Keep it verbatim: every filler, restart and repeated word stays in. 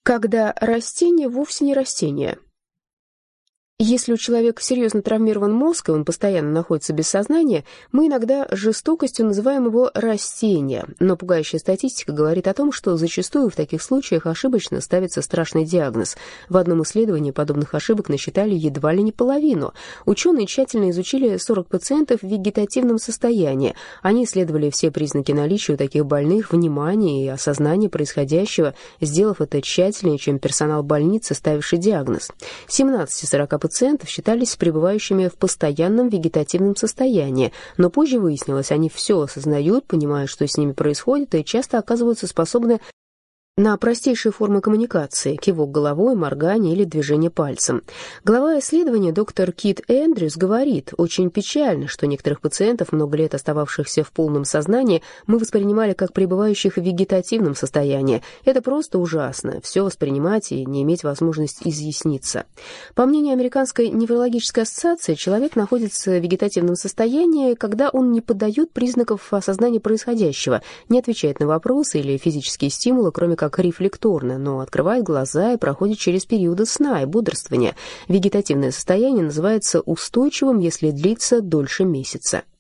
Когда растение вовсе не растение. Если у человека серьезно травмирован мозг, и он постоянно находится без сознания, мы иногда жестокостью называем его растение. Но пугающая статистика говорит о том, что зачастую в таких случаях ошибочно ставится страшный диагноз. В одном исследовании подобных ошибок насчитали едва ли не половину. Ученые тщательно изучили сорок пациентов в вегетативном состоянии. Они исследовали все признаки наличия у таких больных, внимания и осознания происходящего, сделав это тщательнее, чем персонал больницы, ставивший диагноз. семнадцать из сорока пациентов пациентов считались пребывающими в постоянном вегетативном состоянии, но позже выяснилось, они все осознают, понимают, что с ними происходит, и часто оказываются способны на простейшие формы коммуникации – кивок головой, моргание или движение пальцем. Глава исследования доктор Кит Эндрюс говорит: очень печально, что некоторых пациентов, много лет остававшихся в полном сознании, мы воспринимали как пребывающих в вегетативном состоянии. Это просто ужасно – все воспринимать и не иметь возможности изъясниться. По мнению Американской неврологической ассоциации, человек находится в вегетативном состоянии, когда он не подает признаков осознания происходящего, не отвечает на вопросы или физические стимулы, кроме как рефлекторно, но открывает глаза и проходит через периоды сна и бодрствования. Вегетативное состояние называется устойчивым, если длится дольше месяца.